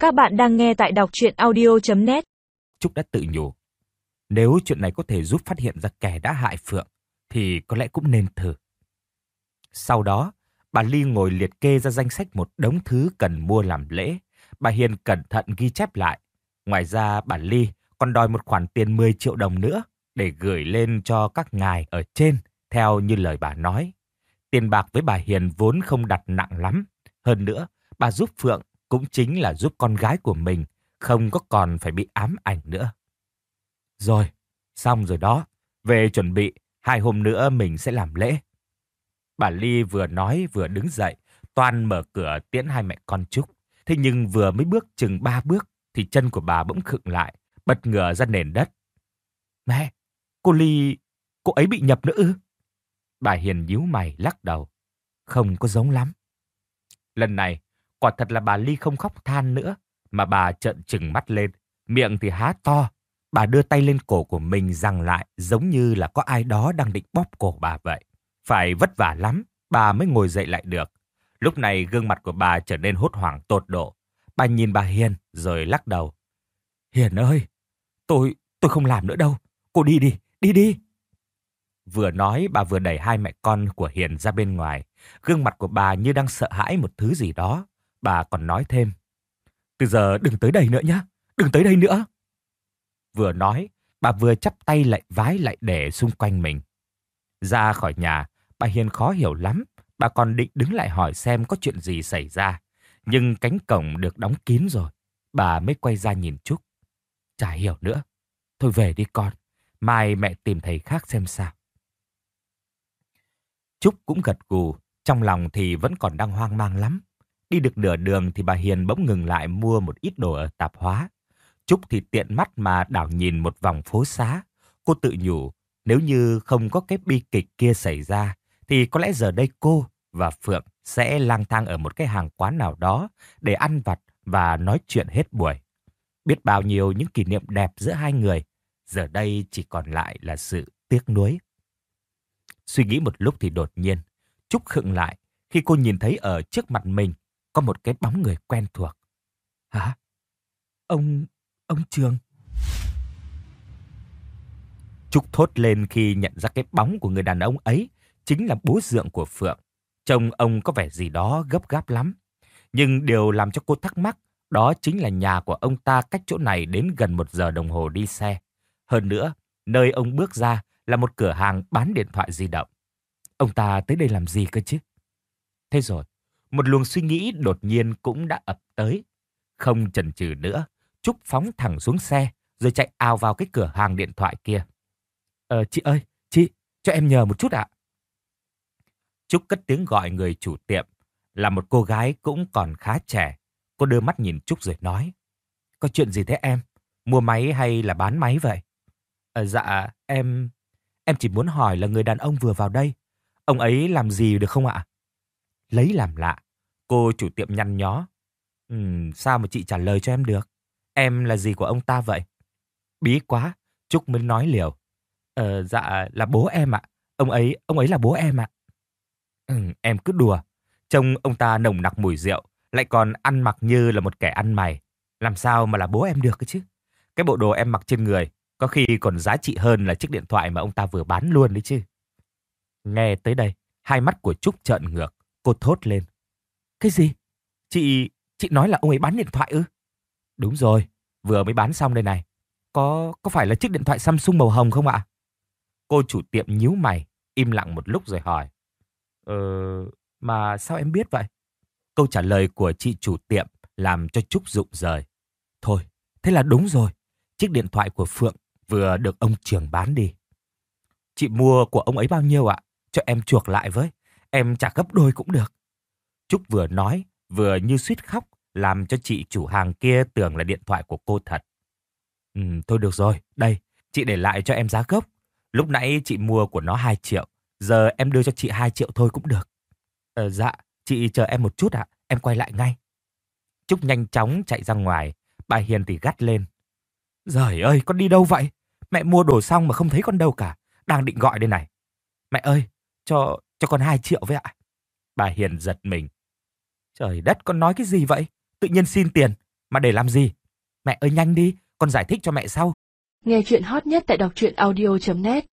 Các bạn đang nghe tại đọc truyện audio.net. Trúc đã tự nhủ, nếu chuyện này có thể giúp phát hiện ra kẻ đã hại Phượng, thì có lẽ cũng nên thử. Sau đó, bà Ly ngồi liệt kê ra danh sách một đống thứ cần mua làm lễ. Bà Hiền cẩn thận ghi chép lại. Ngoài ra, bà Ly còn đòi một khoản tiền 10 triệu đồng nữa để gửi lên cho các ngài ở trên, theo như lời bà nói. Tiền bạc với bà Hiền vốn không đặt nặng lắm. Hơn nữa, bà giúp Phượng cũng chính là giúp con gái của mình, không có còn phải bị ám ảnh nữa. Rồi, xong rồi đó. Về chuẩn bị, 2 hôm nữa mình sẽ làm lễ. Bà Ly vừa nói vừa đứng dậy, toan mở cửa tiễn hai mẹ con Trúc. Thế nhưng vừa mới bước chừng 3 bước, thì chân của bà bỗng khựng lại, bật ngửa ra nền đất. Mẹ, cô Ly, cô ấy bị nhập nữa ư? Bà Hiền nhíu mày lắc đầu. Không có giống lắm. Lần này, quả thật là bà Ly không khóc than nữa, mà bà trợn trừng mắt lên, miệng thì há to. Bà đưa tay lên cổ của mình giằng lại, giống như là có ai đó đang định bóp cổ bà vậy. Phải vất vả lắm, bà mới ngồi dậy lại được. Lúc này gương mặt của bà trở nên hốt hoảng tột độ. Bà nhìn bà Hiền rồi lắc đầu. Hiền ơi, tôi không làm nữa đâu. Cô đi đi, đi đi. Vừa nói bà vừa đẩy hai mẹ con của Hiền ra bên ngoài. Gương mặt của bà như đang sợ hãi một thứ gì đó. Bà còn nói thêm. Từ giờ đừng tới đây nữa nhé, đừng tới đây nữa. Vừa nói, bà vừa chắp tay lại vái lại để xung quanh mình. Ra khỏi nhà, bà Hiền khó hiểu lắm. Bà còn định đứng lại hỏi xem có chuyện gì xảy ra. Nhưng cánh cổng được đóng kín rồi. Bà mới quay ra nhìn Trúc. Chả hiểu nữa. Thôi về đi con. Mai mẹ tìm thầy khác xem sao. Trúc cũng gật gù. Trong lòng thì vẫn còn đang hoang mang lắm. Đi được nửa đường thì bà Hiền bỗng ngừng lại mua một ít đồ ở tạp hóa. Trúc thì tiện mắt mà đảo nhìn một vòng phố xá. Cô tự nhủ, nếu như không có cái bi kịch kia xảy ra, thì có lẽ giờ đây cô và Phượng sẽ lang thang ở một cái hàng quán nào đó để ăn vặt và nói chuyện hết buổi. Biết bao nhiêu những kỷ niệm đẹp giữa hai người, giờ đây chỉ còn lại là sự tiếc nuối. Suy nghĩ một lúc thì đột nhiên, Trúc khựng lại khi cô nhìn thấy ở trước mặt mình có một cái bóng người quen thuộc. Hả? Ông Trường. Trúc thốt lên khi nhận ra cái bóng của người đàn ông ấy chính là bố dượng của Phượng. Trông ông có vẻ gì đó gấp gáp lắm. Nhưng điều làm cho cô thắc mắc đó chính là nhà của ông ta cách chỗ này đến gần 1 giờ đồng hồ đi xe. Hơn nữa, nơi ông bước ra là một cửa hàng bán điện thoại di động. Ông ta tới đây làm gì cơ chứ? Thế rồi, một luồng suy nghĩ đột nhiên cũng đã ập tới. Không chần chừ nữa, Trúc phóng thẳng xuống xe rồi chạy ào vào cái cửa hàng điện thoại kia. Chị ơi, chị, cho em nhờ một chút ạ. Trúc cất tiếng gọi người chủ tiệm, là một cô gái cũng còn khá trẻ. Cô đưa mắt nhìn Trúc rồi nói. Có chuyện gì thế em? Mua máy hay là bán máy vậy? Dạ, em chỉ muốn hỏi là người đàn ông vừa vào đây. Ông ấy làm gì được không ạ? Lấy làm lạ, cô chủ tiệm nhăn nhó. Sao mà chị trả lời cho em được? Em là gì của ông ta vậy? Bí quá, Trúc mới nói liều. Dạ là bố em ạ. Ông ấy là bố em ạ. Em cứ đùa. Trông ông ta nồng nặc mùi rượu, lại còn ăn mặc như là một kẻ ăn mày. Làm sao mà là bố em được cơ chứ? Cái bộ đồ em mặc trên người có khi còn giá trị hơn là chiếc điện thoại mà ông ta vừa bán luôn đấy chứ. Nghe tới đây, hai mắt của Trúc trợn ngược. Cô thốt lên. Cái gì? Chị nói là ông ấy bán điện thoại ư? Đúng rồi, vừa mới bán xong đây này. Có phải là chiếc điện thoại Samsung màu hồng không ạ? Cô chủ tiệm nhíu mày, im lặng một lúc rồi hỏi. Mà sao em biết vậy? Câu trả lời của chị chủ tiệm làm cho Trúc rụng rời. Thôi, thế là đúng rồi. Chiếc điện thoại của Phượng vừa được ông Trường bán đi. Chị mua của ông ấy bao nhiêu ạ? Cho em chuộc lại với. Em trả gấp đôi cũng được. Trúc vừa nói, vừa như suýt khóc, làm cho chị chủ hàng kia tưởng là điện thoại của cô thật. Thôi được rồi, đây, chị để lại cho em giá gốc. Lúc nãy chị mua của nó 2 triệu, giờ em đưa cho chị 2 triệu thôi cũng được. Dạ, chị chờ em một chút ạ, em quay lại ngay. Trúc nhanh chóng chạy ra ngoài, bà Hiền thì gắt lên. Giời ơi, con đi đâu vậy? Mẹ mua đồ xong mà không thấy con đâu cả, đang định gọi đây này. Mẹ ơi, cho con 2 triệu với ạ. Bà Hiền giật mình. Trời đất, con nói cái gì vậy? Tự nhiên xin tiền, Mà để làm gì? Mẹ ơi nhanh đi, con giải thích cho mẹ sau. Nghe chuyện hot nhất tại đọc truyện audio.net